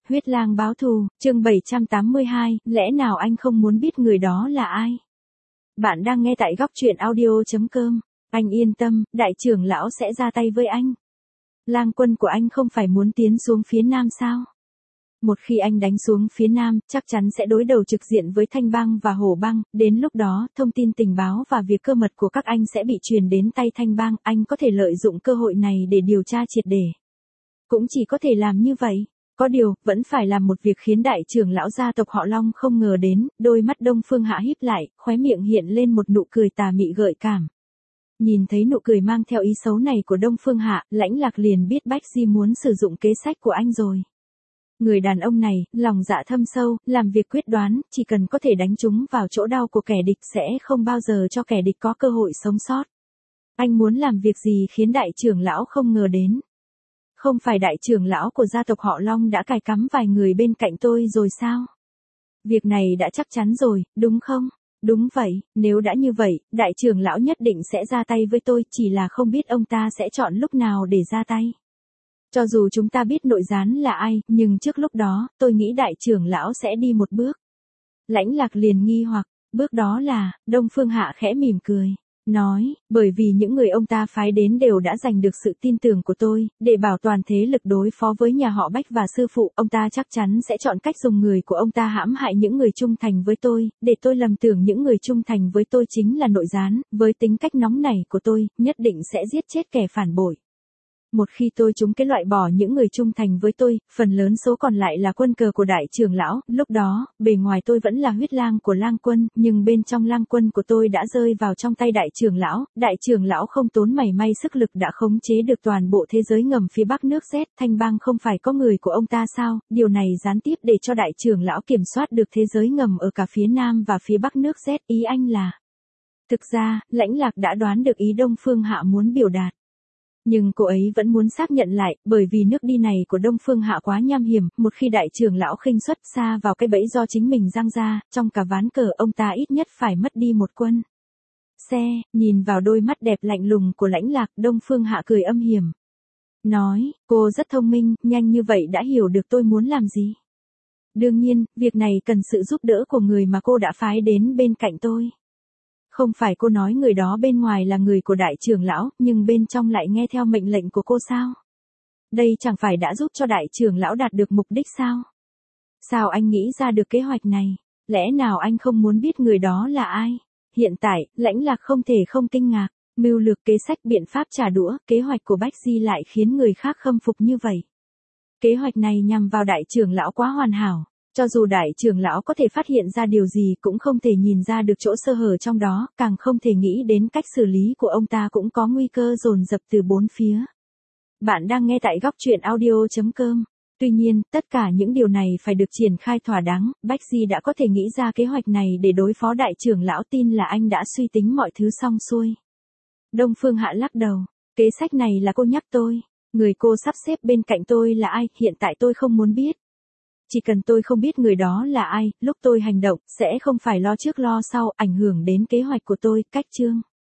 Huyết lang báo thù, chương 782, lẽ nào anh không muốn biết người đó là ai? Bạn đang nghe tại góc truyện audio.com. Anh yên tâm, đại trưởng lão sẽ ra tay với anh. Lang quân của anh không phải muốn tiến xuống phía nam sao? Một khi anh đánh xuống phía nam, chắc chắn sẽ đối đầu trực diện với Thanh bang và Hổ bang, đến lúc đó, thông tin tình báo và việc cơ mật của các anh sẽ bị truyền đến tay Thanh bang, anh có thể lợi dụng cơ hội này để điều tra triệt để. Cũng chỉ có thể làm như vậy. Có điều, vẫn phải làm một việc khiến đại trưởng lão gia tộc họ Long không ngờ đến, đôi mắt Đông Phương Hạ híp lại, khóe miệng hiện lên một nụ cười tà mị gợi cảm. Nhìn thấy nụ cười mang theo ý xấu này của Đông Phương Hạ, Lãnh Lạc liền biết Bách Di muốn sử dụng kế sách của anh rồi. Người đàn ông này, lòng dạ thâm sâu, làm việc quyết đoán, chỉ cần có thể đánh trúng vào chỗ đau của kẻ địch sẽ không bao giờ cho kẻ địch có cơ hội sống sót. Anh muốn làm việc gì khiến đại trưởng lão không ngờ đến? Không phải đại trưởng lão của gia tộc họ Long đã cài cắm vài người bên cạnh tôi rồi sao? Việc này đã chắc chắn rồi, đúng không? Đúng vậy, nếu đã như vậy, đại trưởng lão nhất định sẽ ra tay với tôi, chỉ là không biết ông ta sẽ chọn lúc nào để ra tay. Cho dù chúng ta biết nội gián là ai, nhưng trước lúc đó, tôi nghĩ đại trưởng lão sẽ đi một bước. Lãnh Lạc liền nghi hoặc, bước đó là, Đông Phương Hạ khẽ mỉm cười. Nói, bởi vì những người ông ta phái đến đều đã giành được sự tin tưởng của tôi, để bảo toàn thế lực đối phó với nhà họ Bách và sư phụ, ông ta chắc chắn sẽ chọn cách dùng người của ông ta hãm hại những người trung thành với tôi, để tôi lầm tưởng những người trung thành với tôi chính là nội gián, với tính cách nóng nảy của tôi, nhất định sẽ giết chết kẻ phản bội. Một khi tôi trúng cái loại bỏ những người trung thành với tôi, phần lớn số còn lại là quân cờ của đại trưởng lão, lúc đó, bề ngoài tôi vẫn là huyết lang của lang quân, nhưng bên trong lang quân của tôi đã rơi vào trong tay đại trưởng lão không tốn mảy may sức lực đã khống chế được toàn bộ thế giới ngầm phía bắc nước Z, Thanh bang không phải có người của ông ta sao, điều này gián tiếp để cho đại trưởng lão kiểm soát được thế giới ngầm ở cả phía nam và phía bắc nước Z, ý anh là. Thực ra, Lãnh Lạc đã đoán được ý Đông Phương Hạ muốn biểu đạt. Nhưng cô ấy vẫn muốn xác nhận lại, bởi vì nước đi này của Đông Phương Hạ quá nham hiểm, một khi đại trưởng lão khinh suất xa vào cái bẫy do chính mình giăng ra, trong cả ván cờ ông ta ít nhất phải mất đi một quân. Nhìn vào đôi mắt đẹp lạnh lùng của Lãnh Lạc, Đông Phương Hạ cười âm hiểm. Nói, cô rất thông minh, nhanh như vậy đã hiểu được tôi muốn làm gì. Đương nhiên, việc này cần sự giúp đỡ của người mà cô đã phái đến bên cạnh tôi. Không phải cô nói người đó bên ngoài là người của đại trưởng lão, nhưng bên trong lại nghe theo mệnh lệnh của cô sao? Đây chẳng phải đã giúp cho đại trưởng lão đạt được mục đích sao? Sao anh nghĩ ra được kế hoạch này? Lẽ nào anh không muốn biết người đó là ai? Hiện tại, Lãnh Lạc không thể không kinh ngạc. Mưu lược kế sách biện pháp trả đũa, kế hoạch của Bách Di lại khiến người khác khâm phục như vậy. Kế hoạch này nhằm vào đại trưởng lão quá hoàn hảo. Cho dù đại trưởng lão có thể phát hiện ra điều gì cũng không thể nhìn ra được chỗ sơ hở trong đó, càng không thể nghĩ đến cách xử lý của ông ta cũng có nguy cơ dồn dập từ bốn phía. Bạn đang nghe tại góc truyện audio.com. Tuy nhiên, tất cả những điều này phải được triển khai thỏa đáng, Bách Di đã có thể nghĩ ra kế hoạch này để đối phó đại trưởng lão, tin là anh đã suy tính mọi thứ xong xuôi. Đông Phương Hạ lắc đầu, kế sách này là cô nhắc tôi, người cô sắp xếp bên cạnh tôi là ai, hiện tại tôi không muốn biết. Chỉ cần tôi không biết người đó là ai, lúc tôi hành động, sẽ không phải lo trước lo sau, ảnh hưởng đến kế hoạch của tôi, cách chương.